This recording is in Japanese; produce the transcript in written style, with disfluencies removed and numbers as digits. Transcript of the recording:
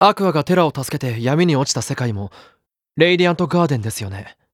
アクアがテラを助けて闇に落ちた世界もレイディアントガーデンですよね。